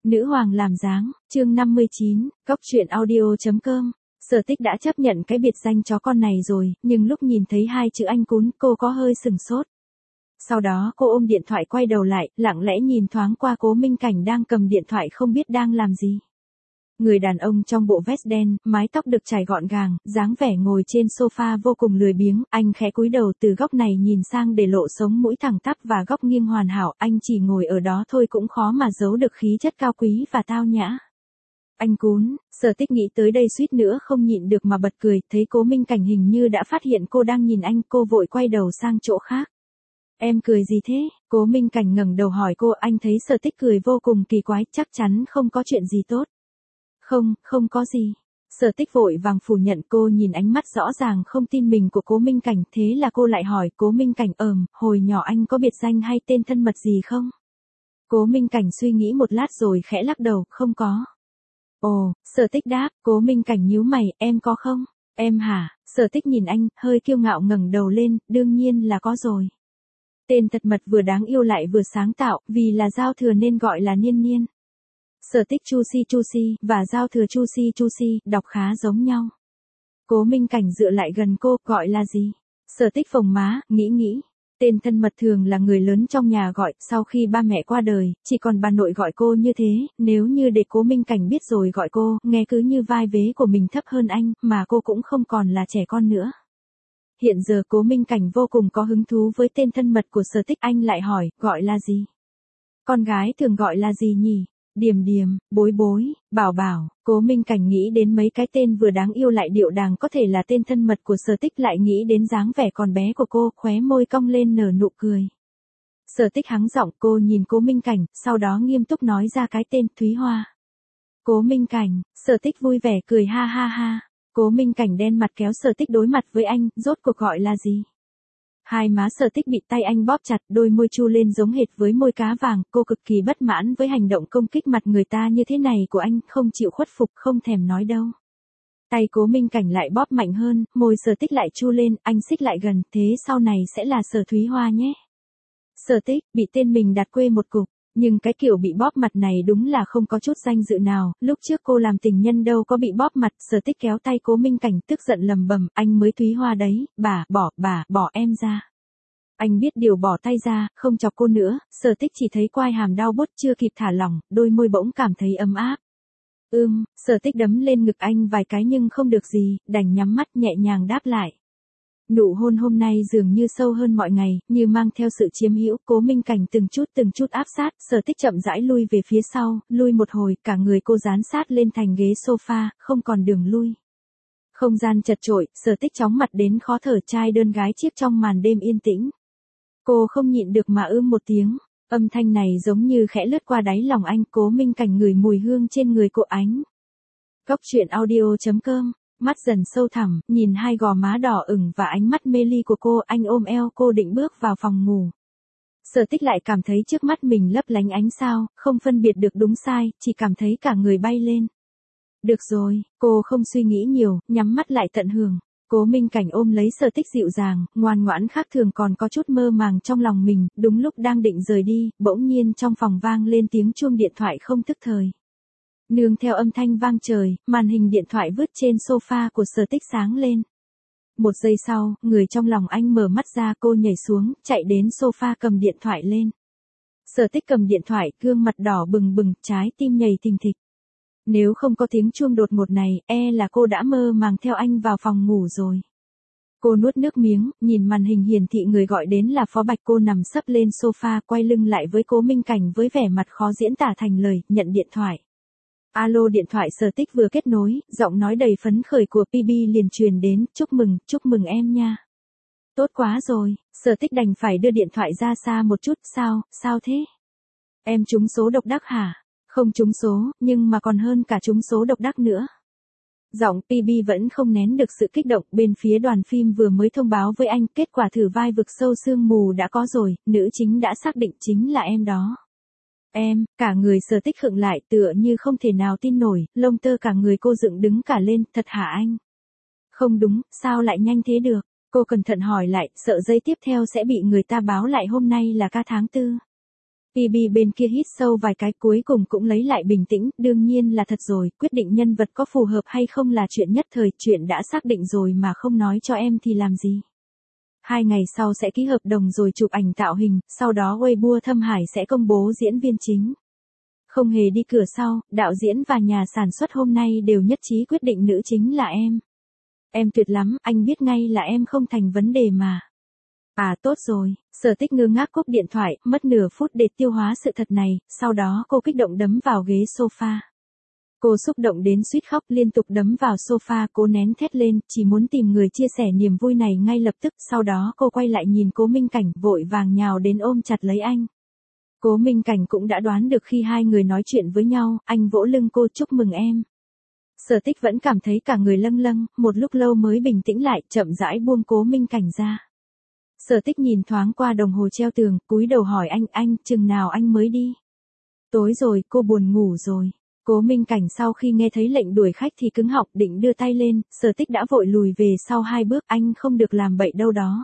Nữ hoàng làm dáng, chương 59, góc truyện audio.com. Sở Tích đã chấp nhận cái biệt danh chó con này rồi, nhưng lúc nhìn thấy hai chữ anh cún, cô có hơi sừng sốt. Sau đó cô ôm điện thoại quay đầu lại, lặng lẽ nhìn thoáng qua Cố Minh Cảnh đang cầm điện thoại không biết đang làm gì. Người đàn ông trong bộ vest đen, mái tóc được chải gọn gàng, dáng vẻ ngồi trên sofa vô cùng lười biếng, anh khẽ cúi đầu từ góc này nhìn sang để lộ sống mũi thẳng tắp và góc nghiêng hoàn hảo, anh chỉ ngồi ở đó thôi cũng khó mà giấu được khí chất cao quý và tao nhã. Anh cún, Sở Tích nghĩ tới đây suýt nữa không nhịn được mà bật cười, thấy Cố Minh Cảnh hình như đã phát hiện cô đang nhìn anh, cô vội quay đầu sang chỗ khác. Em cười gì thế? Cố Minh Cảnh ngẩng đầu hỏi cô, anh thấy Sở Tích cười vô cùng kỳ quái, chắc chắn không có chuyện gì tốt. Không có gì. Sở Tích vội vàng phủ nhận, cô nhìn ánh mắt rõ ràng không tin mình của Cố Minh Cảnh, thế là cô lại hỏi Cố Minh Cảnh, hồi nhỏ anh có biệt danh hay tên thân mật gì không? Cố Minh Cảnh suy nghĩ một lát rồi khẽ lắc đầu, không có. Ồ, Sở Tích đáp, Cố Minh Cảnh nhíu mày, em có không? Em hả? Sở Tích nhìn anh, hơi kiêu ngạo ngẩng đầu lên, đương nhiên là có rồi. Tên thật mật vừa đáng yêu lại vừa sáng tạo, vì là giao thừa nên gọi là Niên Niên. Sở Tích Chu Si và giao thừa Chu Si, đọc khá giống nhau. Cố Minh Cảnh dựa lại gần cô, gọi là gì? Sở Tích phồng má, nghĩ. Tên thân mật thường là người lớn trong nhà gọi, sau khi ba mẹ qua đời, chỉ còn bà nội gọi cô như thế, nếu như để Cố Minh Cảnh biết rồi gọi cô, nghe cứ như vai vế của mình thấp hơn anh, mà cô cũng không còn là trẻ con nữa. Hiện giờ Cố Minh Cảnh vô cùng có hứng thú với tên thân mật của Sở Tích, anh lại hỏi, gọi là gì? Con gái thường gọi là gì nhỉ? Điềm, bối, bảo. Cố Minh Cảnh nghĩ đến mấy cái tên vừa đáng yêu lại điệu đàng có thể là tên thân mật của Sở Tích, lại nghĩ đến dáng vẻ còn bé của cô, khóe môi cong lên nở nụ cười. Sở Tích hắng giọng, cô nhìn Cố Minh Cảnh, sau đó nghiêm túc nói ra cái tên Thúy Hoa. Cố Minh Cảnh, Sở Tích vui vẻ cười ha. Cố Minh Cảnh đen mặt kéo Sở Tích đối mặt với anh, rốt cuộc gọi là gì? Hai má Sở Tích bị tay anh bóp chặt, đôi môi chu lên giống hệt với môi cá vàng, cô cực kỳ bất mãn với hành động công kích mặt người ta như thế này của anh, không chịu khuất phục, không thèm nói đâu. Tay Cố Minh Cảnh lại bóp mạnh hơn, môi Sở Tích lại chu lên, anh xích lại gần, thế sau này sẽ là Sở Thúy Hoa nhé. Sở Tích, bị tên mình đặt quê một cục. Nhưng cái kiểu bị bóp mặt này đúng là không có chút danh dự nào, lúc trước cô làm tình nhân đâu có bị bóp mặt. Sở Tích kéo tay Cố Minh Cảnh tức giận lầm bầm, anh mới Thúy Hoa đấy, bà, bỏ em ra. Anh biết điều, bỏ tay ra, không chọc cô nữa. Sở Tích chỉ thấy quai hàm đau buốt, chưa kịp thả lỏng, đôi môi bỗng cảm thấy ấm áp. Sở Tích đấm lên ngực anh vài cái nhưng không được gì, đành nhắm mắt nhẹ nhàng đáp lại. Nụ hôn hôm nay dường như sâu hơn mọi ngày, như mang theo sự chiếm hữu. Cố Minh Cảnh từng chút áp sát, Sở Tích chậm rãi lui về phía sau, lui một hồi, cả người cô dán sát lên thành ghế sofa, không còn đường lui. Không gian chật chội, Sở Tích chóng mặt đến khó thở, trai đơn gái chiếc trong màn đêm yên tĩnh. Cô không nhịn được mà một tiếng, âm thanh này giống như khẽ lướt qua đáy lòng anh. Cố Minh Cảnh ngửi mùi hương trên người cô ánh. Góc truyện audio.com. Mắt dần sâu thẳm, nhìn hai gò má đỏ ửng và ánh mắt mê ly của cô, anh ôm eo cô định bước vào phòng ngủ. Sở Tích lại cảm thấy trước mắt mình lấp lánh ánh sao, không phân biệt được đúng sai, chỉ cảm thấy cả người bay lên. Được rồi, cô không suy nghĩ nhiều, nhắm mắt lại tận hưởng. Cố Minh Cảnh ôm lấy Sở Tích dịu dàng, ngoan ngoãn khác thường, còn có chút mơ màng trong lòng mình. Đúng lúc đang định rời đi, bỗng nhiên trong phòng vang lên tiếng chuông điện thoại không thức thời. Nương theo âm thanh vang trời, màn hình điện thoại vứt trên sofa của Sở Tích sáng lên. Một giây sau, người trong lòng anh mở mắt ra, cô nhảy xuống, chạy đến sofa cầm điện thoại lên. Sở Tích cầm điện thoại, gương mặt đỏ bừng, trái tim nhảy thình thịch. Nếu không có tiếng chuông đột ngột này, là cô đã mơ màng theo anh vào phòng ngủ rồi. Cô nuốt nước miếng, nhìn màn hình hiển thị người gọi đến là Phó Bạch. Cô nằm sấp lên sofa, quay lưng lại với Cố Minh Cảnh với vẻ mặt khó diễn tả thành lời, nhận điện thoại. Alo, điện thoại Sở Tích vừa kết nối, giọng nói đầy phấn khởi của PB liền truyền đến, chúc mừng em nha. Tốt quá rồi, Sở Tích đành phải đưa điện thoại ra xa một chút, sao thế? Em trúng số độc đắc hả? Không trúng số, nhưng mà còn hơn cả trúng số độc đắc nữa. Giọng PB vẫn không nén được sự kích động, bên phía đoàn phim vừa mới thông báo với anh, kết quả thử vai Vực Sâu Sương Mù đã có rồi, nữ chính đã xác định chính là em đó. Em, cả người Sở Tích khựng lại tựa như không thể nào tin nổi, lông tơ cả người cô dựng đứng cả lên, thật hả anh? Không đúng, sao lại nhanh thế được? Cô cẩn thận hỏi lại, sợ giây tiếp theo sẽ bị người ta báo lại hôm nay là ca tháng 4. PB bên kia hít sâu vài cái cuối cùng cũng lấy lại bình tĩnh, đương nhiên là thật rồi, quyết định nhân vật có phù hợp hay không là chuyện nhất thời, chuyện đã xác định rồi mà không nói cho em thì làm gì. 2 ngày sau sẽ ký hợp đồng rồi chụp ảnh tạo hình, sau đó Weibo Thâm Hải sẽ công bố diễn viên chính. Không hề đi cửa sau, đạo diễn và nhà sản xuất hôm nay đều nhất trí quyết định nữ chính là em. Em tuyệt lắm, anh biết ngay là em không thành vấn đề mà. À tốt rồi, Sở Tích ngơ ngác cúp điện thoại, mất nửa phút để tiêu hóa sự thật này, sau đó cô kích động đấm vào ghế sofa. Cô xúc động đến suýt khóc liên tục đấm vào sofa, cố nén thét lên, chỉ muốn tìm người chia sẻ niềm vui này ngay lập tức, sau đó cô quay lại nhìn Cố Minh Cảnh, vội vàng nhào đến ôm chặt lấy anh. Cố Minh Cảnh cũng đã đoán được khi hai người nói chuyện với nhau, anh vỗ lưng cô chúc mừng em. Sở Tích vẫn cảm thấy cả người lâng lâng, một lúc lâu mới bình tĩnh lại, chậm rãi buông Cố Minh Cảnh ra. Sở Tích nhìn thoáng qua đồng hồ treo tường, cúi đầu hỏi anh, chừng nào anh mới đi? Tối rồi, cô buồn ngủ rồi. Cố Minh Cảnh sau khi nghe thấy lệnh đuổi khách thì cứng họng, định đưa tay lên, Sở Tích đã vội lùi về sau 2 bước, anh không được làm bậy đâu đó.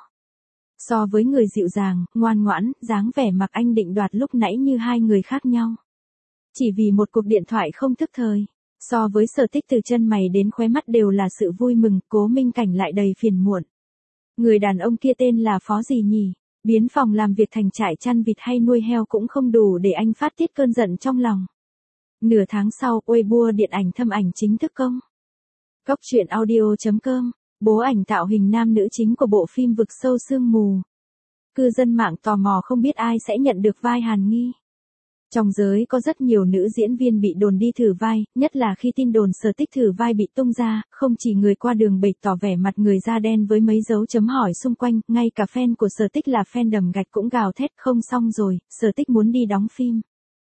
So với người dịu dàng, ngoan ngoãn, dáng vẻ mặc anh định đoạt lúc nãy như hai người khác nhau. Chỉ vì một cuộc điện thoại không thức thời. So với Sở Tích từ chân mày đến khóe mắt đều là sự vui mừng, Cố Minh Cảnh lại đầy phiền muộn. Người đàn ông kia tên là Phó gì nhỉ? Biến phòng làm việc thành trại chăn vịt hay nuôi heo cũng không đủ để anh phát tiết cơn giận trong lòng. Nửa tháng sau, Weibo điện ảnh Thâm Ảnh chính thức công. Góc truyện audio.com, bố ảnh tạo hình nam nữ chính của bộ phim Vực Sâu Sương Mù. Cư dân mạng tò mò không biết ai sẽ nhận được vai Hàn Nghi. Trong giới có rất nhiều nữ diễn viên bị đồn đi thử vai, nhất là khi tin đồn Sở Tích thử vai bị tung ra, không chỉ người qua đường bày tỏ vẻ mặt người da đen với mấy dấu chấm hỏi xung quanh, ngay cả fan của Sở Tích là fan đầm gạch cũng gào thét không xong rồi, Sở Tích muốn đi đóng phim.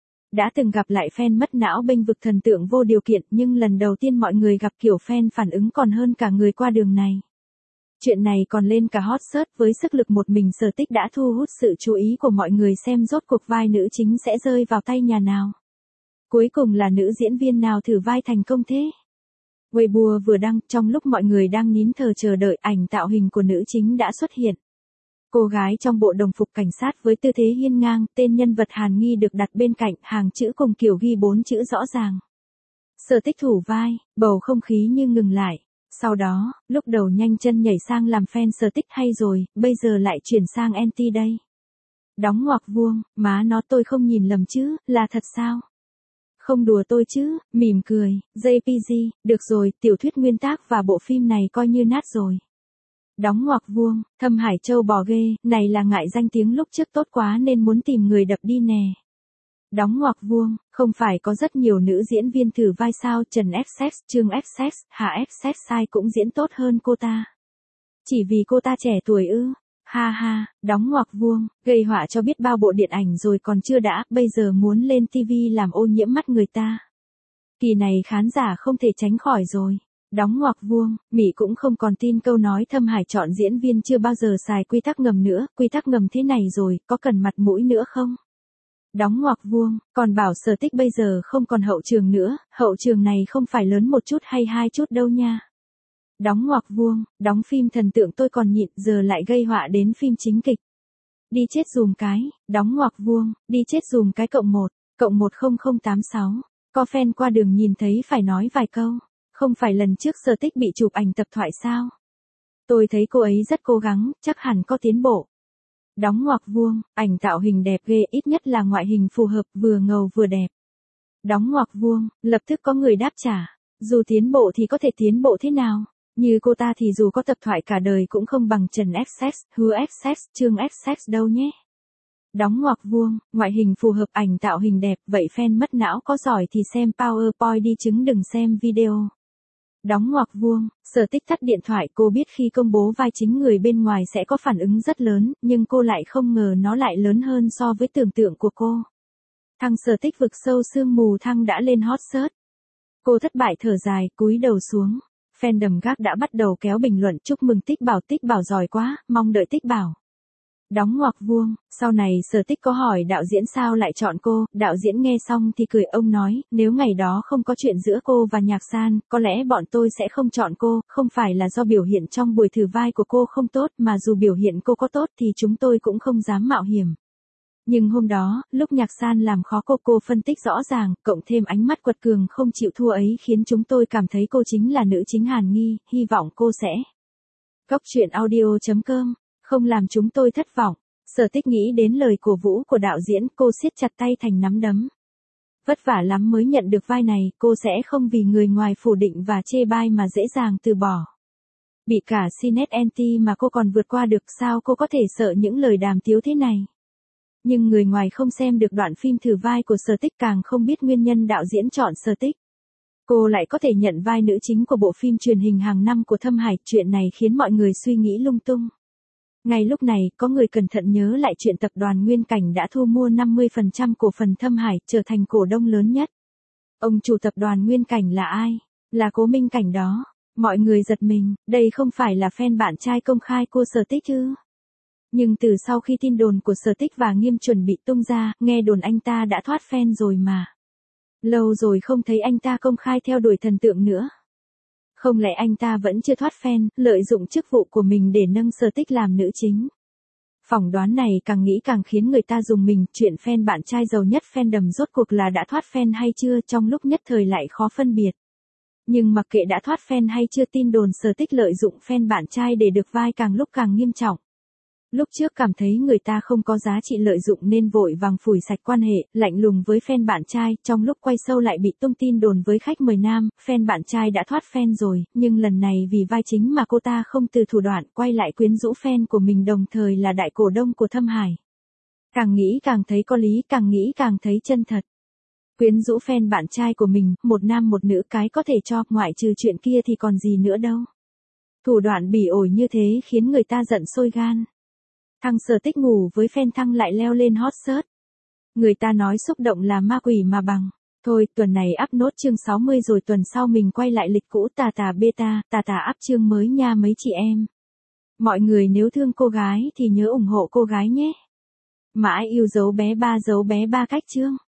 Đã từng gặp lại fan mất não bênh vực thần tượng vô điều kiện, nhưng lần đầu tiên mọi người gặp kiểu fan phản ứng còn hơn cả người qua đường này. Chuyện này còn lên cả hot search, với sức lực một mình Sở Tích đã thu hút sự chú ý của mọi người xem rốt cuộc vai nữ chính sẽ rơi vào tay nhà nào. Cuối cùng là nữ diễn viên nào thử vai thành công thế? Weibo vừa đăng, trong lúc mọi người đang nín thở chờ đợi, ảnh tạo hình của nữ chính đã xuất hiện. Cô gái trong bộ đồng phục cảnh sát với tư thế hiên ngang, tên nhân vật Hàn Nghi được đặt bên cạnh, hàng chữ cùng kiểu ghi 4 chữ rõ ràng. Sở Tích thủ vai, bầu không khí như ngừng lại. Sau đó, lúc đầu nhanh chân nhảy sang làm fan Sở Tích hay rồi, bây giờ lại chuyển sang anti đây. Đóng ngoặc vuông, má nó tôi không nhìn lầm chứ, là thật sao? Không đùa tôi chứ, mỉm cười, JPG, được rồi, tiểu thuyết nguyên tác và bộ phim này coi như nát rồi. Đóng ngoặc vuông, Thâm Hải Châu bò ghê, này là ngại danh tiếng lúc trước tốt quá nên muốn tìm người đập đi nè. Đóng ngoặc vuông, không phải có rất nhiều nữ diễn viên thử vai sao, Trần XX, Trương XX, Hà XX sai cũng diễn tốt hơn cô ta. Chỉ vì cô ta trẻ tuổi ư? Ha ha, đóng ngoặc vuông, gây họa cho biết bao bộ điện ảnh rồi còn chưa đã, bây giờ muốn lên TV làm ô nhiễm mắt người ta. Kỳ này khán giả không thể tránh khỏi rồi. Đóng ngoặc vuông, Mỹ cũng không còn tin câu nói Thâm Hải chọn diễn viên chưa bao giờ xài quy tắc ngầm nữa, quy tắc ngầm thế này rồi, có cần mặt mũi nữa không? Đóng ngoặc vuông, còn bảo Sở Tích bây giờ không còn hậu trường nữa, hậu trường này không phải lớn một chút hay 2 chút đâu nha. Đóng ngoặc vuông, đóng phim thần tượng tôi còn nhịn, giờ lại gây họa đến phim chính kịch. Đi chết dùm cái, đóng ngoặc vuông, đi chết dùm cái cộng 10086. Có fan qua đường nhìn thấy phải nói vài câu. Không phải lần trước Sở Tích bị chụp ảnh tập thoại sao? Tôi thấy cô ấy rất cố gắng, chắc hẳn có tiến bộ. Đóng ngoặc vuông, ảnh tạo hình đẹp ghê, ít nhất là ngoại hình phù hợp, vừa ngầu vừa đẹp. Đóng ngoặc vuông, lập tức có người đáp trả. Dù tiến bộ thì có thể tiến bộ thế nào? Như cô ta thì dù có tập thoại cả đời cũng không bằng Trần XX, Hứa XX, Trương XX đâu nhé. Đóng ngoặc vuông, ngoại hình phù hợp, ảnh tạo hình đẹp, vậy fan mất não có giỏi thì xem PowerPoint đi chứ đừng xem video. Đóng ngoặc vuông, Sở Tích tắt điện thoại, cô biết khi công bố vai chính người bên ngoài sẽ có phản ứng rất lớn, nhưng cô lại không ngờ nó lại lớn hơn so với tưởng tượng của cô. Thằng Sở Tích Vực Sâu Sương Mù thăng đã lên hot search. Cô thất bại thở dài, cúi đầu xuống. Fandom gác đã bắt đầu kéo bình luận chúc mừng Tích Bảo giỏi quá, mong đợi Tích Bảo. Đóng ngoặc vuông, sau này Sở Tích có hỏi đạo diễn sao lại chọn cô, đạo diễn nghe xong thì cười, ông nói, nếu ngày đó không có chuyện giữa cô và Nhạc San, có lẽ bọn tôi sẽ không chọn cô, không phải là do biểu hiện trong buổi thử vai của cô không tốt, mà dù biểu hiện cô có tốt thì chúng tôi cũng không dám mạo hiểm. Nhưng hôm đó, lúc Nhạc San làm khó cô phân tích rõ ràng, cộng thêm ánh mắt quật cường không chịu thua ấy khiến chúng tôi cảm thấy cô chính là nữ chính Hàn Nghi, hy vọng cô sẽ. Góc truyện audio.com, không làm chúng tôi thất vọng. Sở Tích nghĩ đến lời cổ vũ của đạo diễn, cô siết chặt tay thành nắm đấm. Vất vả lắm mới nhận được vai này, cô sẽ không vì người ngoài phủ định và chê bai mà dễ dàng từ bỏ. Bị cả Cnet anti mà cô còn vượt qua được, sao cô có thể sợ những lời đàm tiếu thế này. Nhưng người ngoài không xem được đoạn phim thử vai của Sở Tích, càng không biết nguyên nhân đạo diễn chọn Sở Tích. Cô lại có thể nhận vai nữ chính của bộ phim truyền hình hàng năm của Thâm Hải, chuyện này khiến mọi người suy nghĩ lung tung. Ngay lúc này, có người cẩn thận nhớ lại chuyện tập đoàn Nguyên Cảnh đã thu mua 50% cổ phần Thâm Hải, trở thành cổ đông lớn nhất. Ông chủ tập đoàn Nguyên Cảnh là ai? Là Cố Minh Cảnh đó. Mọi người giật mình, đây không phải là fan bạn trai công khai của Sở Tích chứ? Nhưng từ sau khi tin đồn của Sở Tích và Nghiêm chuẩn bị tung ra, nghe đồn anh ta đã thoát fan rồi mà. Lâu rồi không thấy anh ta công khai theo đuổi thần tượng nữa. Không lẽ anh ta vẫn chưa thoát fan, lợi dụng chức vụ của mình để nâng Sở Tích làm nữ chính? Phỏng đoán này càng nghĩ càng khiến người ta rùng mình, chuyện fan bạn trai giàu nhất fandom rốt cuộc là đã thoát fan hay chưa, trong lúc nhất thời lại khó phân biệt. Nhưng mặc kệ đã thoát fan hay chưa, tin đồn Sở Tích lợi dụng fan bạn trai để được vai càng lúc càng nghiêm trọng. Lúc trước cảm thấy người ta không có giá trị lợi dụng nên vội vàng phủi sạch quan hệ, lạnh lùng với fan bạn trai, trong lúc quay show lại bị tung tin đồn với khách mời nam, fan bạn trai đã thoát fan rồi, nhưng lần này vì vai chính mà cô ta không từ thủ đoạn, quay lại quyến rũ fan của mình đồng thời là đại cổ đông của Thâm Hải. Càng nghĩ càng thấy có lý, càng nghĩ càng thấy chân thật. Quyến rũ fan bạn trai của mình, một nam một nữ, cái có thể cho, ngoại trừ chuyện kia thì còn gì nữa đâu. Thủ đoạn bỉ ổi như thế khiến người ta giận sôi gan. Thằng Sở Tích ngủ với fan Thăng lại leo lên hot search. Người ta nói xúc động là ma quỷ mà bằng. Thôi, tuần này up nốt chương 60 rồi tuần sau mình quay lại lịch cũ tà tà beta, tà tà up chương mới nha mấy chị em. Mọi người nếu thương cô gái thì nhớ ủng hộ cô gái nhé. Mãi yêu dấu bé ba cách chương.